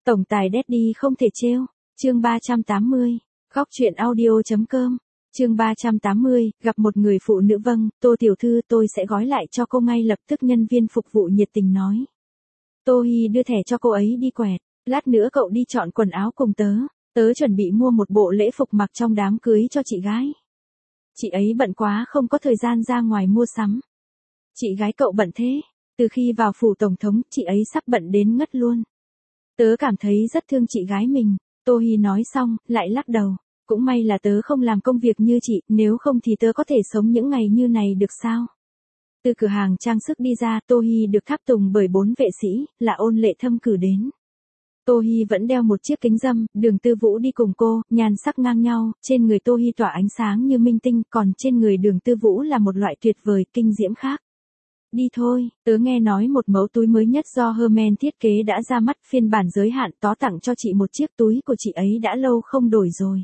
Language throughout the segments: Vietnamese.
Tổng tài Daddy không thể trêu. Chương 380. Góc truyện audio.com. Chương 380, gặp một người phụ nữ. Vâng, Tô tiểu thư, tôi sẽ gói lại cho cô ngay lập tức, nhân viên phục vụ nhiệt tình nói. Tô Hi đưa thẻ cho cô ấy đi quẹt. Lát nữa cậu đi chọn quần áo cùng tớ. Tớ chuẩn bị mua một bộ lễ phục mặc trong đám cưới cho chị gái. Chị ấy bận quá không có thời gian ra ngoài mua sắm. Chị gái cậu bận thế? Từ khi vào phủ tổng thống, chị ấy sắp bận đến ngất luôn. Tớ cảm thấy rất thương chị gái mình. Tô Hi nói xong, lại lắc đầu. Cũng may là tớ không làm công việc như chị, nếu không thì tớ có thể sống những ngày như này được sao? Từ cửa hàng trang sức đi ra, Tô Hi được tháp tùng bởi 4 vệ sĩ, là Ôn Lệ Thâm cử đến. Tô Hi vẫn đeo một chiếc kính râm, Đường Tư Vũ đi cùng cô, nhan sắc ngang nhau, trên người Tô Hi tỏa ánh sáng như minh tinh, còn trên người Đường Tư Vũ là một loại tuyệt vời, kinh diễm khác. Đi thôi, tớ nghe nói một mẫu túi mới nhất do Hermes thiết kế đã ra mắt, phiên bản giới hạn, tớ tặng cho chị một chiếc túi của chị ấy đã lâu không đổi rồi.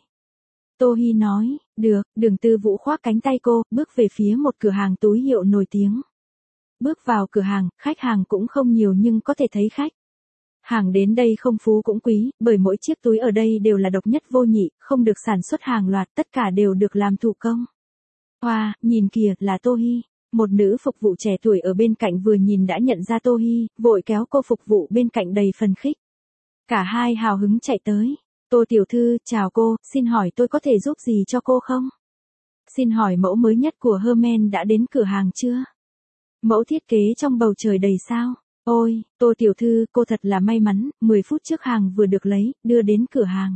Tô Hi nói, được. Đường Tư Vũ khoác cánh tay cô, bước về phía một cửa hàng túi hiệu nổi tiếng. Bước vào cửa hàng, khách hàng cũng không nhiều nhưng có thể thấy khách hàng đến đây không phú cũng quý, bởi mỗi chiếc túi ở đây đều là độc nhất vô nhị, không được sản xuất hàng loạt, tất cả đều được làm thủ công. Wow, nhìn kìa, là Tô Hi. Một nữ phục vụ trẻ tuổi ở bên cạnh vừa nhìn đã nhận ra Tô Hi, vội kéo cô phục vụ bên cạnh đầy phần khích. Cả hai hào hứng chạy tới. Tô tiểu thư, chào cô, xin hỏi tôi có thể giúp gì cho cô không? Xin hỏi mẫu mới nhất của Hermes đã đến cửa hàng chưa? Mẫu thiết kế trong bầu trời đầy sao? Ôi, Tô tiểu thư, cô thật là may mắn, 10 phút trước hàng vừa được lấy, đưa đến cửa hàng.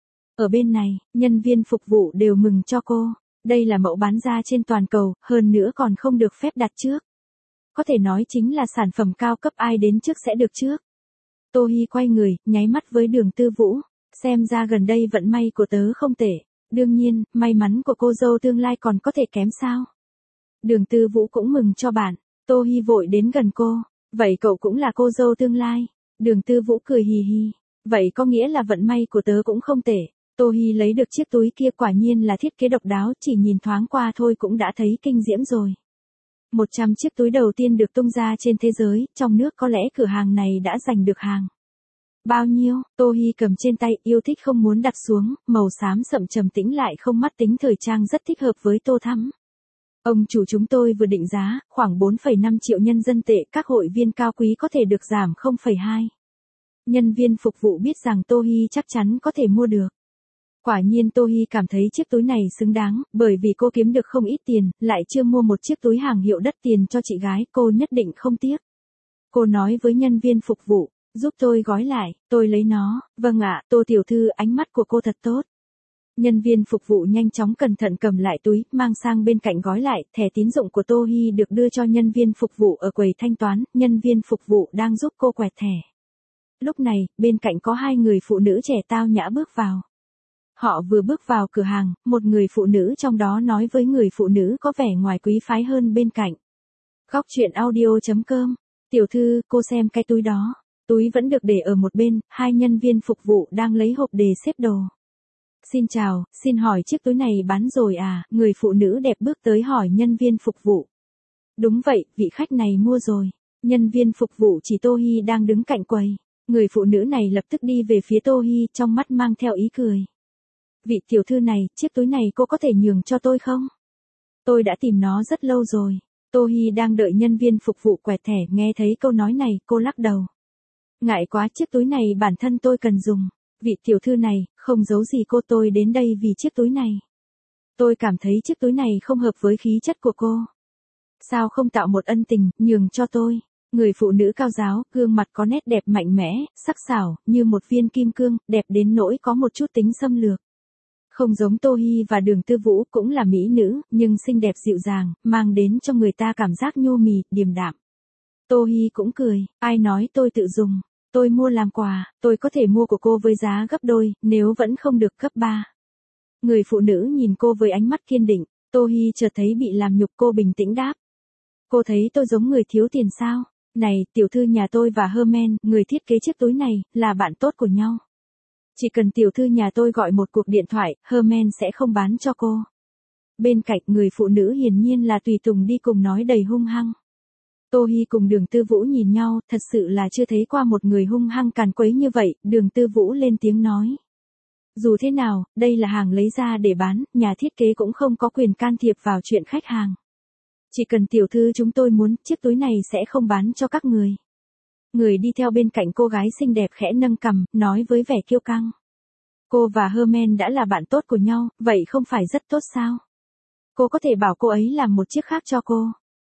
Ở bên này, nhân viên phục vụ đều mừng cho cô. Đây là mẫu bán ra trên toàn cầu, hơn nữa còn không được phép đặt trước. Có thể nói chính là sản phẩm cao cấp, ai đến trước sẽ được trước. Tô Hi quay người, nháy mắt với Đường Tư Vũ. Xem ra gần đây vận may của tớ không tệ. Đương nhiên, may mắn của cô dâu tương lai còn có thể kém sao? Đường Tư Vũ cũng mừng cho bạn. Tô Hi vội đến gần cô. Vậy cậu cũng là cô dâu tương lai. Đường Tư Vũ cười hì hì. Vậy có nghĩa là vận may của tớ cũng không tệ. Tô Hi lấy được chiếc túi kia, quả nhiên là thiết kế độc đáo, chỉ nhìn thoáng qua thôi cũng đã thấy kinh diễm rồi. 100 chiếc túi đầu tiên được tung ra trên thế giới, trong nước có lẽ cửa hàng này đã giành được hàng. Bao nhiêu? Tô Hi cầm trên tay, yêu thích không muốn đặt xuống, màu xám sậm trầm tĩnh lại không mắt tính, thời trang rất thích hợp với Tô Thắm. Ông chủ, chúng tôi vừa định giá, khoảng 4,5 triệu nhân dân tệ, các hội viên cao quý có thể được giảm 0,2. Nhân viên phục vụ biết rằng Tô Hi chắc chắn có thể mua được. Quả nhiên Tô Hi cảm thấy chiếc túi này xứng đáng, bởi vì cô kiếm được không ít tiền, lại chưa mua một chiếc túi hàng hiệu đắt tiền cho chị gái, cô nhất định không tiếc. Cô nói với nhân viên phục vụ, giúp tôi gói lại, tôi lấy nó. Vâng ạ, Tô tiểu thư, ánh mắt của cô thật tốt. Nhân viên phục vụ nhanh chóng cẩn thận cầm lại túi, mang sang bên cạnh gói lại, thẻ tín dụng của Tô Hi được đưa cho nhân viên phục vụ ở quầy thanh toán, nhân viên phục vụ đang giúp cô quẹt thẻ. Lúc này, bên cạnh có hai người phụ nữ trẻ tao nhã bước vào. Họ vừa bước vào cửa hàng, một người phụ nữ trong đó nói với người phụ nữ có vẻ ngoài quý phái hơn bên cạnh. Góc truyện audio.com. Tiểu thư, cô xem cái túi đó. Túi vẫn được để ở một bên, hai nhân viên phục vụ đang lấy hộp để xếp đồ. Xin chào, xin hỏi chiếc túi này bán rồi à? Người phụ nữ đẹp bước tới hỏi nhân viên phục vụ. Đúng vậy, vị khách này mua rồi. Nhân viên phục vụ chỉ Tô Hi đang đứng cạnh quầy. Người phụ nữ này lập tức đi về phía Tô Hi, trong mắt mang theo ý cười. Vị tiểu thư này, chiếc túi này cô có thể nhường cho tôi không? Tôi đã tìm nó rất lâu rồi. Tô Hi đang đợi nhân viên phục vụ quẹt thẻ, nghe thấy câu nói này, cô lắc đầu. Ngại quá, chiếc túi này bản thân tôi cần dùng. Vị tiểu thư này, không giấu gì cô, tôi đến đây vì chiếc túi này. Tôi cảm thấy chiếc túi này không hợp với khí chất của cô. Sao không tạo một ân tình, nhường cho tôi? Người phụ nữ cao giáo, gương mặt có nét đẹp mạnh mẽ, sắc sảo, như một viên kim cương, đẹp đến nỗi có một chút tính xâm lược. Không giống Tô Hi và Đường Tư Vũ, cũng là mỹ nữ, nhưng xinh đẹp dịu dàng, mang đến cho người ta cảm giác nhô mì, điềm đạm. Tô Hi cũng cười, ai nói tôi tự dùng, tôi mua làm quà, tôi có thể mua của cô với giá gấp đôi, nếu vẫn không được gấp 3. Người phụ nữ nhìn cô với ánh mắt kiên định, Tô Hi chợt thấy bị làm nhục, cô bình tĩnh đáp. Cô thấy tôi giống người thiếu tiền sao? Này, tiểu thư, nhà tôi và Hermes, người thiết kế chiếc túi này, là bạn tốt của nhau. Chỉ cần tiểu thư nhà tôi gọi một cuộc điện thoại, Hermes sẽ không bán cho cô. Bên cạnh, người phụ nữ hiển nhiên là tùy tùng đi cùng nói đầy hung hăng. Tô Hi cùng Đường Tư Vũ nhìn nhau, thật sự là chưa thấy qua một người hung hăng càn quấy như vậy, Đường Tư Vũ lên tiếng nói. Dù thế nào, đây là hàng lấy ra để bán, nhà thiết kế cũng không có quyền can thiệp vào chuyện khách hàng. Chỉ cần tiểu thư chúng tôi muốn, chiếc túi này sẽ không bán cho các người. Người đi theo bên cạnh cô gái xinh đẹp khẽ nâng cằm, nói với vẻ kiêu căng. Cô và Herman đã là bạn tốt của nhau, vậy không phải rất tốt sao? Cô có thể bảo cô ấy làm một chiếc khác cho cô.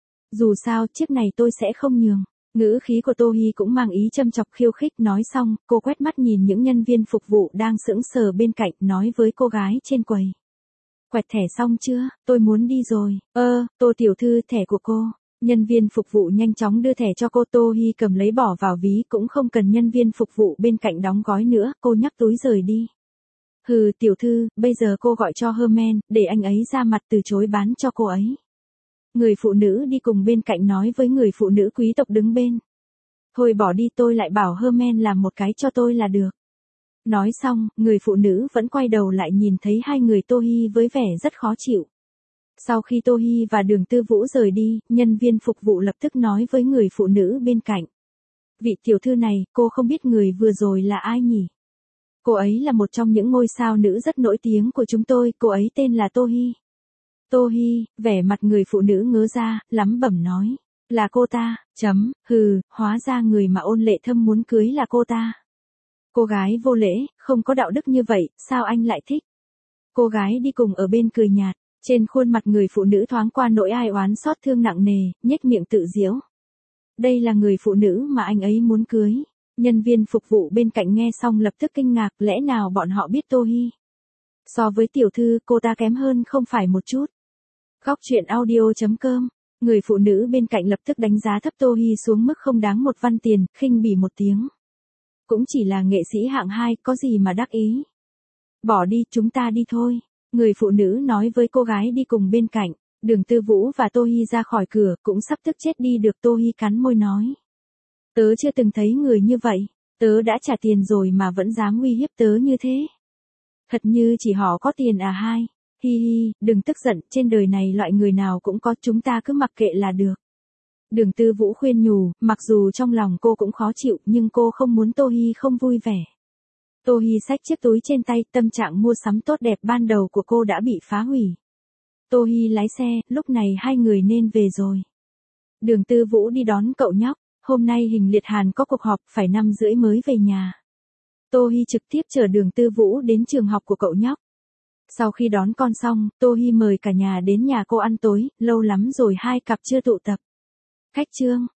Dù sao, chiếc này tôi sẽ không nhường. Ngữ khí của Tô Hi cũng mang ý châm chọc khiêu khích, nói xong, cô quét mắt nhìn những nhân viên phục vụ đang sững sờ bên cạnh, nói với cô gái trên quầy. Quẹt thẻ xong chưa, tôi muốn đi rồi. Tô tiểu thư, thẻ của cô. Nhân viên phục vụ nhanh chóng đưa thẻ cho cô. Tô Hi cầm lấy bỏ vào ví, cũng không cần nhân viên phục vụ bên cạnh đóng gói nữa, cô nhấc túi rời đi. Hừ, tiểu thư, bây giờ cô gọi cho Herman, để anh ấy ra mặt từ chối bán cho cô ấy. Người phụ nữ đi cùng bên cạnh nói với người phụ nữ quý tộc đứng bên. Thôi bỏ đi, tôi lại bảo Herman làm một cái cho tôi là được. Nói xong, người phụ nữ vẫn quay đầu lại nhìn thấy hai người Tô Hi với vẻ rất khó chịu. Sau khi Tô Hi và Đường Tư Vũ rời đi, nhân viên phục vụ lập tức nói với người phụ nữ bên cạnh. Vị tiểu thư này, cô không biết người vừa rồi là ai nhỉ? Cô ấy là một trong những ngôi sao nữ rất nổi tiếng của chúng tôi, cô ấy tên là Tô Hi. Tô Hi, vẻ mặt người phụ nữ ngớ ra, lắm bẩm nói. Là cô ta, hừ, hóa ra người mà Ôn Lệ Thâm muốn cưới là cô ta. Cô gái vô lễ, không có đạo đức như vậy, sao anh lại thích? Cô gái đi cùng ở bên cười nhạt, trên khuôn mặt người phụ nữ thoáng qua nỗi ai oán xót thương nặng nề, nhếch miệng tự giễu. Đây là người phụ nữ mà anh ấy muốn cưới. Nhân viên phục vụ bên cạnh nghe xong lập tức kinh ngạc, lẽ nào bọn họ biết Tô Hi? So với tiểu thư, cô ta kém hơn không phải một chút. Góc truyện audio.com. Người phụ nữ bên cạnh lập tức đánh giá thấp Tô Hi xuống mức không đáng một văn tiền, khinh bỉ một tiếng. Cũng chỉ là nghệ sĩ hạng 2, có gì mà đắc ý. Bỏ đi, chúng ta đi thôi. Người phụ nữ nói với cô gái đi cùng bên cạnh. Đường Tư Vũ và Tô Hi ra khỏi cửa, cũng sắp tức chết đi được. Tô Hi cắn môi nói. Tớ chưa từng thấy người như vậy. Tớ đã trả tiền rồi mà vẫn dám uy hiếp tớ như thế. Thật như chỉ họ có tiền à hai. Hi hi, đừng tức giận, trên đời này loại người nào cũng có, chúng ta cứ mặc kệ là được. Đường Tư Vũ khuyên nhủ, mặc dù trong lòng cô cũng khó chịu, nhưng cô không muốn Tô Hi không vui vẻ. Tô Hi xách chiếc túi trên tay, tâm trạng mua sắm tốt đẹp ban đầu của cô đã bị phá hủy. Tô Hi lái xe, lúc này hai người nên về rồi. Đường Tư Vũ đi đón cậu nhóc, hôm nay Hình Liệt Hàn có cuộc họp, phải 5:30 mới về nhà. Tô Hi trực tiếp chở Đường Tư Vũ đến trường học của cậu nhóc. Sau khi đón con xong, Tô Hi mời cả nhà đến nhà cô ăn tối, lâu lắm rồi hai cặp chưa tụ tập. Khách Trương,